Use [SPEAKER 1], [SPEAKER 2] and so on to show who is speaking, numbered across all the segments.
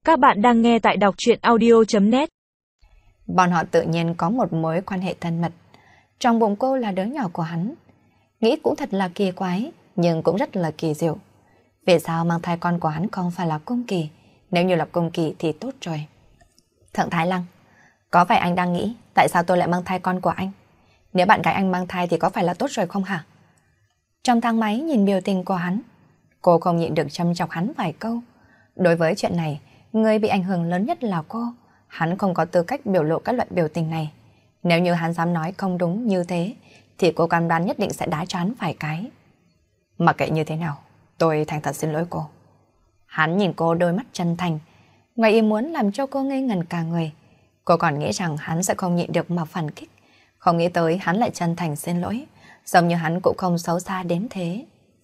[SPEAKER 1] Các bạn đang nghe tại đọc truyện audio.net.
[SPEAKER 2] Bọn họ tự nhiên có một mối quan hệ thân mật. Trong bụng cô là đứa nhỏ của hắn. Nghĩ cũng thật là kỳ quái, nhưng cũng rất là kỳ diệu. Vì sao mang thai con của hắn không phải là Cung Kỳ? Nếu như là Cung Kỳ thì tốt rồi. Thượng Thái Lăng, có phải anh đang nghĩ tại sao tôi lại mang thai con của anh? Nếu bạn gái anh mang thai thì có phải là tốt rồi không hả? Trong thang máy nhìn biểu tình của hắn, cô không nhịn được châm chọc hắn vài câu. Đối với chuyện này, người bị ảnh hưởng lớn nhất là cô. Hắn không có tư cách biểu lộ các loại biểu tình này. Nếu như hắn dám nói không đúng như thế, thì cô cam đoan nhất định sẽ đá cho hắn vài cái. Mặc kệ như thế nào, tôi thành thật xin lỗi cô. Hắn nhìn cô đôi mắt chân thành, ngoài ý muốn làm cho cô ngây ngẩn cả người. Cô còn nghĩ rằng hắn sẽ không nhịn được mà phản kích. Không nghĩ tới hắn lại chân thành xin lỗi, giống như hắn cũng không xấu xa đến thế.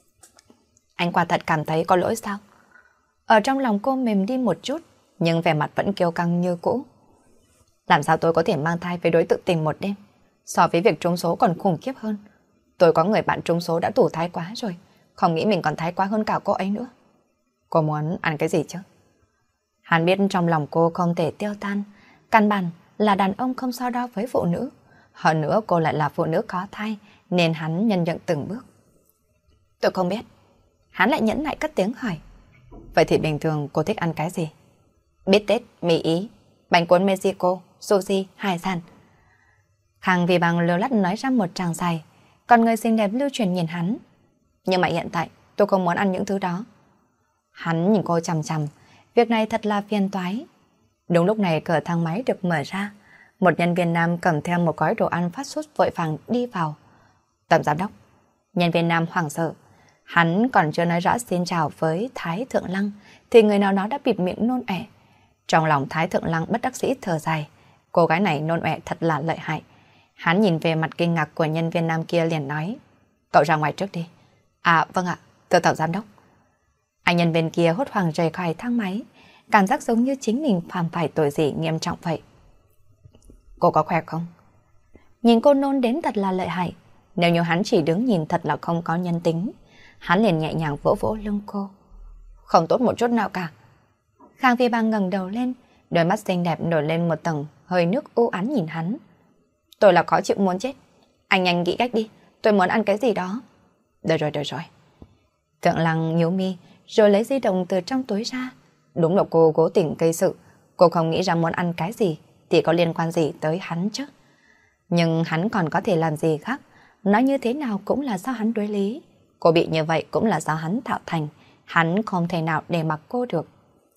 [SPEAKER 2] Anh quả thật cảm thấy có lỗi sao? Ở trong lòng cô mềm đi một chút, nhưng vẻ mặt vẫn kiêu căng như cũ. Làm sao tôi có thể mang thai với đối tượng tình một đêm? So với việc trúng số còn khủng khiếp hơn. Tôi có người bạn trúng số đã tủ thái quá rồi, không nghĩ mình còn thái quá hơn cả cô ấy nữa. Cô muốn ăn cái gì chứ? Hắn biết trong lòng cô không thể tiêu tan. Căn bản là đàn ông không so đo với phụ nữ. Hơn nữa cô lại là phụ nữ có thai, nên hắn nhân nhượng từng bước. Tôi không biết. Hắn lại nhẫn nại cất tiếng hỏi. Vậy thì bình thường cô thích ăn cái gì? Bít tết, mì Ý, bánh cuốn Mexico, sushi, hải sản. Khang vì bằng lưu lắt nói ra một tràng dài, còn người xinh đẹp lưu truyền nhìn hắn. Nhưng mà hiện tại tôi không muốn ăn những thứ đó. Hắn nhìn cô chằm chằm, việc này thật là phiền toái. Đúng lúc này cửa thang máy được mở ra, một nhân viên nam cầm theo một gói đồ ăn fast food vội vàng đi vào. Tổng giám đốc. Nhân viên nam hoảng sợ. Hắn còn chưa nói rõ xin chào với Thái Thượng Lăng thì người nào đó đã bịt miệng nôn ọe. Trong lòng Thái Thượng Lăng bất đắc dĩ thở dài. Cô gái này nôn ọe thật là lợi hại. Hắn nhìn về mặt kinh ngạc của nhân viên nam kia liền nói: Cậu ra ngoài trước đi. À vâng ạ, thưa tổng giám đốc. Anh nhân viên kia hốt hoảng rời khỏi thang máy, cảm giác giống như chính mình phạm phải tội gì nghiêm trọng vậy. Cô có khỏe không? Nhìn cô nôn đến thật là lợi hại. Nếu như hắn chỉ đứng nhìn thật là không có nhân tính. Hắn liền nhẹ nhàng vỗ vỗ lưng cô. Không tốt một chút nào cả. Khang Vi Bang ngẩng đầu lên, đôi mắt xinh đẹp nổi lên một tầng hơi nước u ám nhìn hắn. Tôi là khó chịu muốn chết. Anh nhanh nghĩ cách đi, tôi muốn ăn cái gì đó. Được rồi. Thượng Lăng nhíu mi, rồi lấy di động từ trong túi ra. Đúng là cô cố tình gây sự. Cô không nghĩ ra muốn ăn cái gì thì có liên quan gì tới hắn chứ. Nhưng hắn còn có thể làm gì khác. Nói như thế nào cũng là do hắn đối lý. Cô bị như vậy cũng là do hắn tạo thành. Hắn không thể nào để mặc cô được.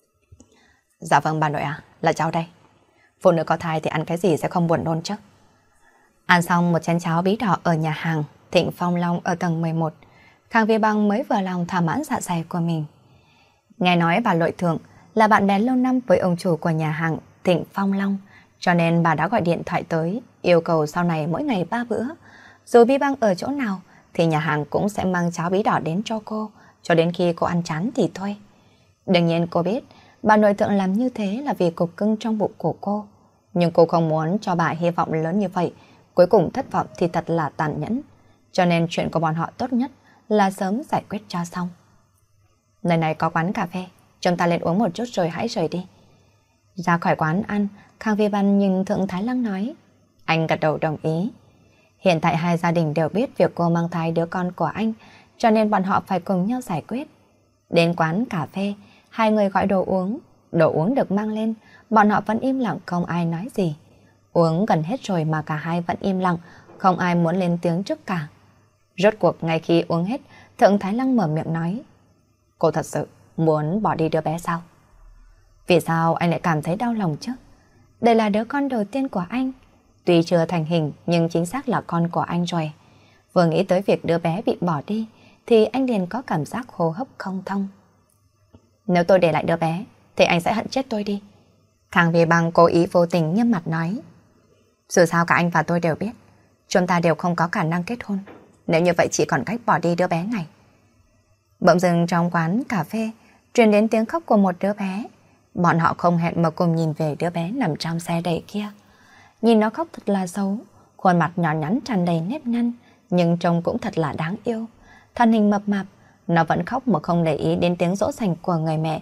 [SPEAKER 2] Dạ vâng bà nội à, là cháu đây. Phụ nữ có thai thì ăn cái gì sẽ không buồn nôn chứ. Ăn xong một chén cháo bí đỏ ở nhà hàng Thịnh Phong Long ở tầng 11, Khang Vi Bang mới vừa lòng thỏa mãn dạ dày của mình. Nghe nói bà Lội Thượng là bạn bè lâu năm với ông chủ của nhà hàng Thịnh Phong Long, cho nên bà đã gọi điện thoại tới yêu cầu sau này mỗi ngày 3 bữa. Dù Vi Bang ở chỗ nào thì nhà hàng cũng sẽ mang cháo bí đỏ đến cho cô, cho đến khi cô ăn chán thì thôi. Đương nhiên cô biết bà nội thượng làm như thế là vì cục cưng trong bụng của cô. Nhưng cô không muốn cho bà hy vọng lớn như vậy, cuối cùng thất vọng thì thật là tàn nhẫn. Cho nên chuyện của bọn họ tốt nhất là sớm giải quyết cho xong. Nơi này có quán cà phê, chúng ta lên uống một chút rồi hãy rời đi. Ra khỏi quán ăn, Khang Vi Văn nhìn Thượng Thái Lăng nói. Anh gật đầu đồng ý. Hiện tại hai gia đình đều biết việc cô mang thai đứa con của anh, cho nên bọn họ phải cùng nhau giải quyết. Đến quán cà phê, hai người gọi đồ uống được mang lên, bọn họ vẫn im lặng không ai nói gì. Uống gần hết rồi mà cả hai vẫn im lặng, không ai muốn lên tiếng trước cả. Rốt cuộc ngay khi uống hết, Thượng Thái Lăng mở miệng nói. Cô thật sự muốn bỏ đi đứa bé sao? Vì sao anh lại cảm thấy đau lòng chứ? Đây là đứa con đầu tiên của anh. Tuy chưa thành hình nhưng chính xác là con của anh rồi. Vừa nghĩ tới việc đứa bé bị bỏ đi thì anh liền có cảm giác hô hấp không thông. Nếu tôi để lại đứa bé thì anh sẽ hận chết tôi đi. Khang Vi Bang cố ý vô tình nghiêm mặt nói. Dù sao cả anh và tôi đều biết chúng ta đều không có khả năng kết hôn. Nếu như vậy chỉ còn cách bỏ đi đứa bé này. Bỗng dưng trong quán cà phê truyền đến tiếng khóc của một đứa bé. Bọn họ không hẹn mà cùng nhìn về đứa bé nằm trong xe đẩy kia. Nhìn nó khóc thật là xấu, khuôn mặt nhỏ nhắn tràn đầy nếp nhăn, nhưng trông cũng thật là đáng yêu. Thân hình mập mạp, nó vẫn khóc mà không để ý đến tiếng dỗ dành của người mẹ.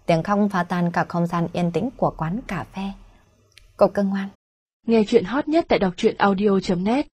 [SPEAKER 2] Tiếng khóc phá tan cả không gian yên tĩnh của quán cà phê. Cô cưng ngoan.
[SPEAKER 1] Nghe chuyện hot nhất tại đọc truyện audio.net